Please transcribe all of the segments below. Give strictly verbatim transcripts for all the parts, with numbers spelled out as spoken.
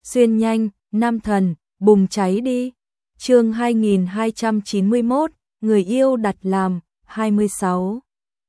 xuyên nhanh, nam thần, bùng cháy đi. Chương hai nghìn hai trăm chín mươi mốt, người yêu đặt làm, hai mươi sáu.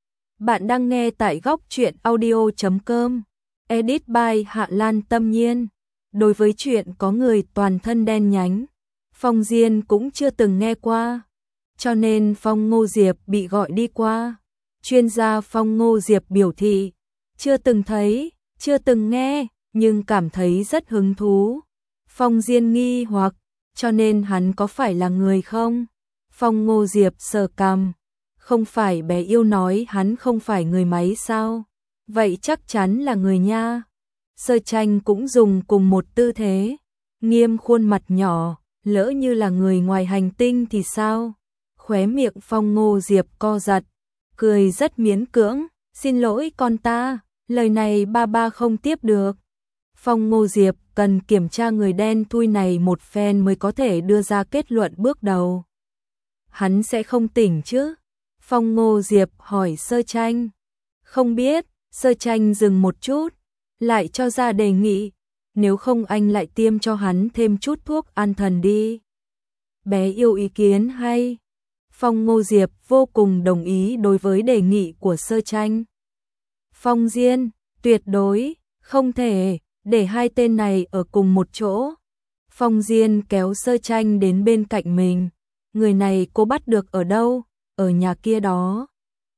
Bạn đang nghe tại góc truyện audio chấm com. Edit by Hạ Lan Tâm Nhiên. Đối với chuyện có người toàn thân đen nhánh, Phong Diên cũng chưa từng nghe qua, cho nên Phong Ngô Diệp bị gọi đi qua. Chuyên gia Phong Ngô Diệp biểu thị chưa từng thấy, chưa từng nghe, nhưng cảm thấy rất hứng thú. Phong Diên nghi hoặc, cho nên hắn có phải là người không? Phong Ngô Diệp sờ cằm, không phải bé yêu nói hắn không phải người máy sao? Vậy chắc chắn là người nha. Sơ Tranh cũng dùng cùng một tư thế, nghiêm khuôn mặt nhỏ, lỡ như là người ngoài hành tinh thì sao? Khóe miệng Phong Ngô Diệp co giật, cười rất miễn cưỡng, xin lỗi con ta, lời này ba ba không tiếp được. Phong Ngô Diệp cần kiểm tra người đen thui này một phen mới có thể đưa ra kết luận bước đầu. Hắn sẽ không tỉnh chứ? Phong Ngô Diệp hỏi Sơ Tranh. Không biết. Sơ Tranh dừng một chút, lại cho ra đề nghị, nếu không anh lại tiêm cho hắn thêm chút thuốc an thần đi. Bé yêu ý kiến hay. Phong Ngô Diệp vô cùng đồng ý đối với đề nghị của Sơ Tranh. Phong Diên, tuyệt đối, không thể, để hai tên này ở cùng một chỗ. Phong Diên kéo Sơ Tranh đến bên cạnh mình. Người này cô bắt được ở đâu? Ở nhà kia đó.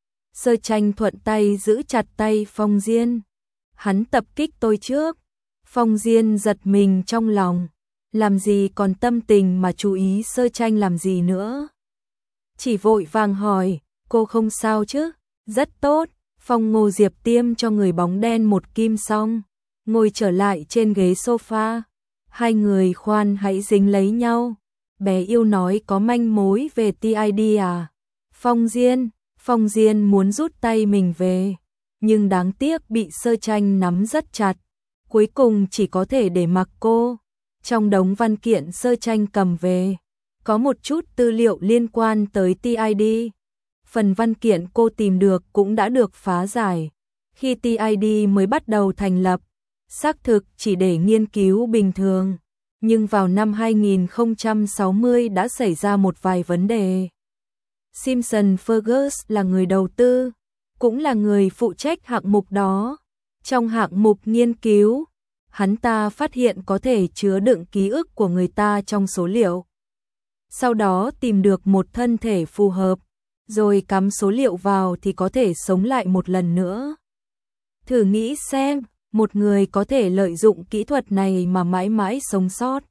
Sơ Tranh thuận tay giữ chặt tay Phong Diên. Hắn tập kích tôi trước. Phong Diên giật mình trong lòng. Làm gì còn tâm tình mà chú ý Sơ Tranh làm gì nữa. Chỉ vội vàng hỏi, cô không sao chứ? Rất tốt. Phong Ngô Diệp tiêm cho người bóng đen một kim xong, ngồi trở lại trên ghế sofa. Hai người khoan hãy dính lấy nhau. Bé yêu nói có manh mối về tê i đê à? Phong Diên, Phong Diên muốn rút tay mình về, nhưng đáng tiếc bị Sơ Tranh nắm rất chặt. Cuối cùng chỉ có thể để mặc cô. Trong đống văn kiện Sơ Tranh cầm về, có một chút tư liệu liên quan tới tê i đê. Phần văn kiện cô tìm được cũng đã được phá giải. Khi tê i đê mới bắt đầu thành lập, xác thực chỉ để nghiên cứu bình thường. Nhưng vào năm hai nghìn không trăm sáu mươi đã xảy ra một vài vấn đề. Simpson Fergus là người đầu tư, cũng là người phụ trách hạng mục đó. Trong hạng mục nghiên cứu, hắn ta phát hiện có thể chứa đựng ký ức của người ta trong số liệu. Sau đó tìm được một thân thể phù hợp, rồi cắm số liệu vào thì có thể sống lại một lần nữa. Thử nghĩ xem, một người có thể lợi dụng kỹ thuật này mà mãi mãi sống sót.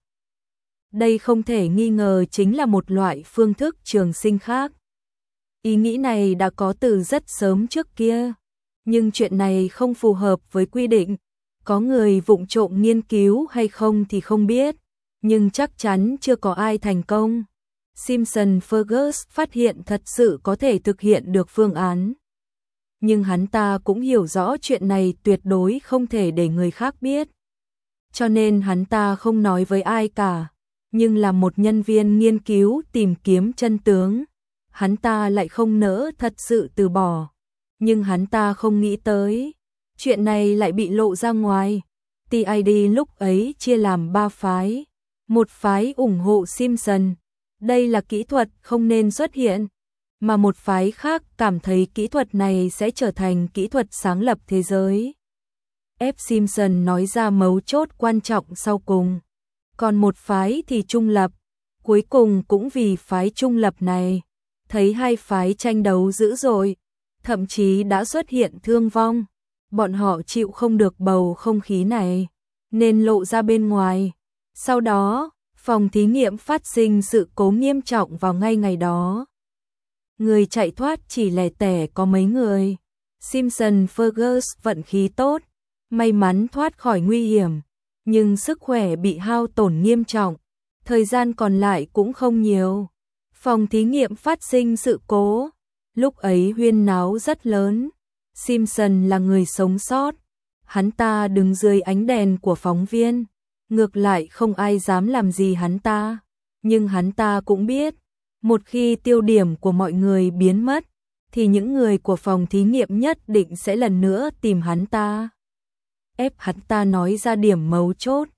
Đây không thể nghi ngờ chính là một loại phương thức trường sinh khác. Ý nghĩ này đã có từ rất sớm trước kia, nhưng chuyện này không phù hợp với quy định. Có người vụng trộm nghiên cứu hay không thì không biết, nhưng chắc chắn chưa có ai thành công. Simpson Fergus phát hiện thật sự có thể thực hiện được phương án. Nhưng hắn ta cũng hiểu rõ chuyện này tuyệt đối không thể để người khác biết. Cho nên hắn ta không nói với ai cả, nhưng là một nhân viên nghiên cứu tìm kiếm chân tướng. Hắn ta lại không nỡ thật sự từ bỏ. Nhưng hắn ta không nghĩ tới, chuyện này lại bị lộ ra ngoài. tê i đê lúc ấy chia làm ba phái. Một phái ủng hộ Simpson, đây là kỹ thuật không nên xuất hiện. Mà một phái khác cảm thấy kỹ thuật này sẽ trở thành kỹ thuật sáng lập thế giới. F. Simpson nói ra mấu chốt quan trọng sau cùng. Còn một phái thì trung lập. Cuối cùng cũng vì phái trung lập này, thấy hai phái tranh đấu dữ dội, thậm chí đã xuất hiện thương vong. Bọn họ chịu không được bầu không khí này, nên lộ ra bên ngoài. Sau đó, phòng thí nghiệm phát sinh sự cố nghiêm trọng vào ngay ngày đó. Người chạy thoát chỉ lẻ tẻ có mấy người. Simpson Fergus vận khí tốt, may mắn thoát khỏi nguy hiểm, nhưng sức khỏe bị hao tổn nghiêm trọng. Thời gian còn lại cũng không nhiều. Phòng thí nghiệm phát sinh sự cố, lúc ấy huyên náo rất lớn. Simpson là người sống sót, hắn ta đứng dưới ánh đèn của phóng viên, ngược lại không ai dám làm gì hắn ta. Nhưng hắn ta cũng biết, một khi tiêu điểm của mọi người biến mất, thì những người của phòng thí nghiệm nhất định sẽ lần nữa tìm hắn ta. Ép hắn ta nói ra điểm mấu chốt.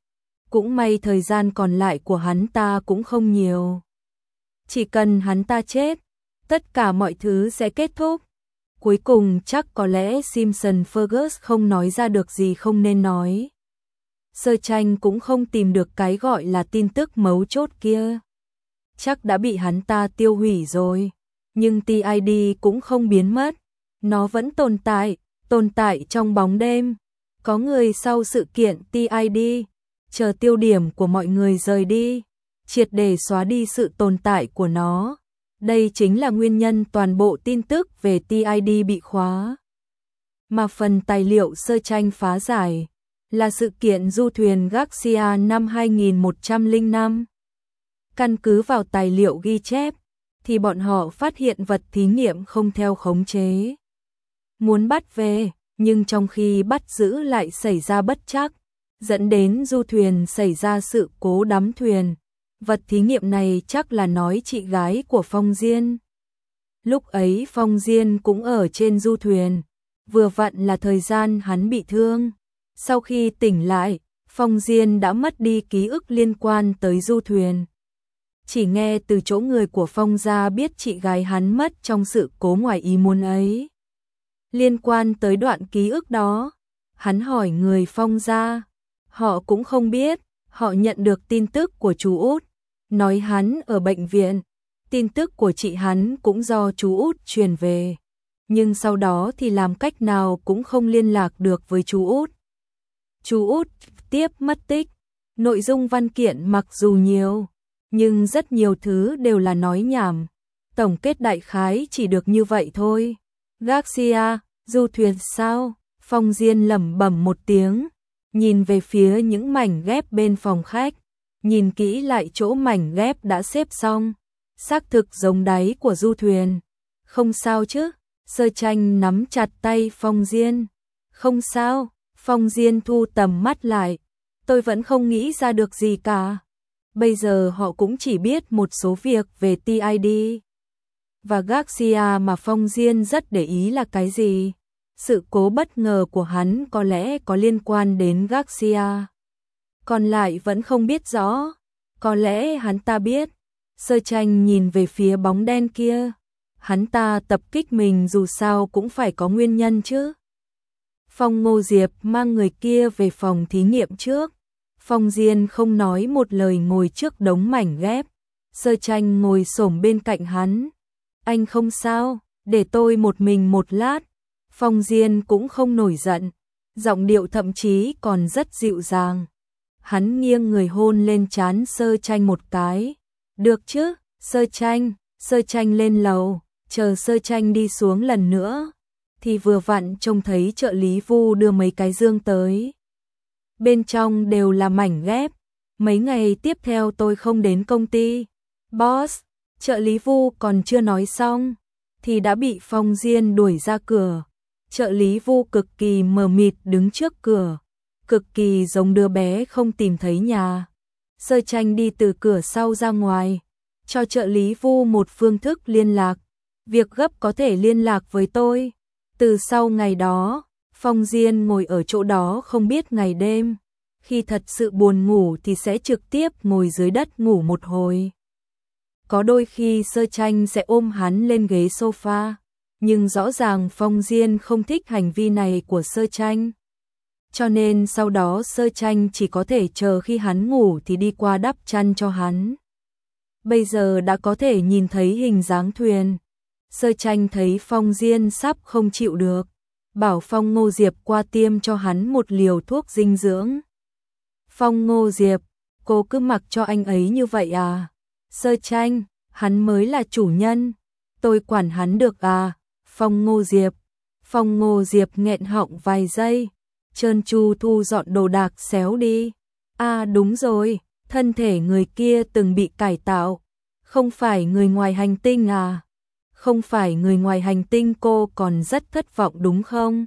Cũng may thời gian còn lại của hắn ta cũng không nhiều. Chỉ cần hắn ta chết, tất cả mọi thứ sẽ kết thúc. Cuối cùng chắc có lẽ Simpson Fergus không nói ra được gì không nên nói. Sơ Tranh cũng không tìm được cái gọi là tin tức mấu chốt kia. Chắc đã bị hắn ta tiêu hủy rồi. Nhưng tê i đê cũng không biến mất. Nó vẫn tồn tại, tồn tại trong bóng đêm. Có người sau sự kiện tê i đê, chờ tiêu điểm của mọi người rời đi, triệt để xóa đi sự tồn tại của nó. Đây chính là nguyên nhân toàn bộ tin tức về tê i đê bị khóa. Mà phần tài liệu Sơ Tranh phá giải là sự kiện du thuyền Garcia năm hai nghìn một trăm lẻ năm. Căn cứ vào tài liệu ghi chép, thì bọn họ phát hiện vật thí nghiệm không theo khống chế. Muốn bắt về, nhưng trong khi bắt giữ lại xảy ra bất trắc, dẫn đến du thuyền xảy ra sự cố đắm thuyền. Vật thí nghiệm này chắc là nói chị gái của Phong Diên. Lúc ấy Phong Diên cũng ở trên du thuyền, vừa vặn là thời gian hắn bị thương. Sau khi tỉnh lại, Phong Diên đã mất đi ký ức liên quan tới du thuyền. Chỉ nghe từ chỗ người của Phong gia biết chị gái hắn mất trong sự cố ngoài ý muốn ấy. Liên quan tới đoạn ký ức đó, hắn hỏi người Phong gia, họ cũng không biết. Họ nhận được tin tức của chú út, nói hắn ở bệnh viện. Tin tức của chị hắn cũng do chú út truyền về, nhưng sau đó thì làm cách nào cũng không liên lạc được với chú út. Chú út tiếp mất tích. Nội dung văn kiện mặc dù nhiều, nhưng rất nhiều thứ đều là nói nhảm. Tổng kết đại khái chỉ được như vậy thôi. Garcia, du thuyền sao? Phong Diên lẩm bẩm một tiếng, nhìn về phía những mảnh ghép bên phòng khách, nhìn kỹ lại chỗ mảnh ghép đã xếp xong, xác thực giống đáy của du thuyền. Không sao chứ? Sơ Tranh nắm chặt tay Phong Diên. Không sao. Phong Diên thu tầm mắt lại. Tôi vẫn không nghĩ ra được gì cả. Bây giờ họ cũng chỉ biết một số việc về tê i đê. Và Garcia mà Phong Diên rất để ý là cái gì? Sự cố bất ngờ của hắn có lẽ có liên quan đến Garcia. Còn lại vẫn không biết rõ. Có lẽ hắn ta biết. Sơ Tranh nhìn về phía bóng đen kia. Hắn ta tập kích mình dù sao cũng phải có nguyên nhân chứ. Phong Ngô Diệp mang người kia về phòng thí nghiệm trước. Phong Diên không nói một lời ngồi trước đống mảnh ghép. Sơ Tranh ngồi xổm bên cạnh hắn. Anh không sao, để tôi một mình một lát. Phong Diên cũng không nổi giận, giọng điệu thậm chí còn rất dịu dàng. Hắn nghiêng người hôn lên trán Sơ Tranh một cái. Được chứ? Sơ Tranh. Sơ Tranh lên lầu, chờ Sơ Tranh đi xuống lần nữa thì vừa vặn trông thấy trợ lý Vu đưa mấy cái dương tới. Bên trong đều là mảnh ghép. Mấy ngày tiếp theo tôi không đến công ty. Boss, trợ lý Vu còn chưa nói xong thì đã bị Phong Diên đuổi ra cửa. Trợ lý Vu cực kỳ mờ mịt đứng trước cửa, cực kỳ giống đứa bé không tìm thấy nhà. Sơ Tranh đi từ cửa sau ra ngoài, cho trợ lý Vu một phương thức liên lạc. Việc gấp có thể liên lạc với tôi. Từ sau ngày đó, Phong Diên ngồi ở chỗ đó không biết ngày đêm. Khi thật sự buồn ngủ thì sẽ trực tiếp ngồi dưới đất ngủ một hồi. Có đôi khi Sơ Tranh sẽ ôm hắn lên ghế sofa, nhưng rõ ràng Phong Diên không thích hành vi này của Sơ Tranh. Cho nên sau đó Sơ Tranh chỉ có thể chờ khi hắn ngủ thì đi qua đắp chăn cho hắn. Bây giờ đã có thể nhìn thấy hình dáng thuyền. Sơ Tranh thấy Phong Diên sắp không chịu được, bảo Phong Ngô Diệp qua tiêm cho hắn một liều thuốc dinh dưỡng. Phong Ngô Diệp, cô cứ mặc cho anh ấy như vậy à? Sơ Tranh, hắn mới là chủ nhân, tôi quản hắn được à? Phong Ngô Diệp. Phong Ngô Diệp nghẹn họng vài giây, trơn tru thu dọn đồ đạc xéo đi. À đúng rồi, thân thể người kia từng bị cải tạo, không phải người ngoài hành tinh à? Không phải người ngoài hành tinh, cô còn rất thất vọng đúng không?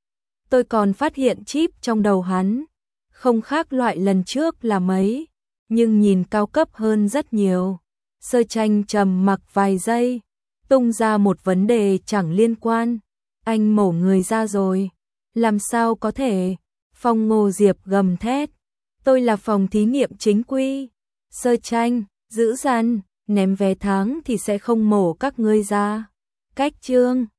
Tôi còn phát hiện chip trong đầu hắn, không khác loại lần trước là mấy, nhưng nhìn cao cấp hơn rất nhiều. Sơ Tranh trầm mặc vài giây, tung ra một vấn đề chẳng liên quan. Anh mổ người ra rồi. Làm sao có thể? Phong Ngô Diệp gầm thét. Tôi là phòng thí nghiệm chính quy. Sơ tranh, giữ dằn, ném vé tháng thì sẽ không mổ các ngươi ra. Cách chương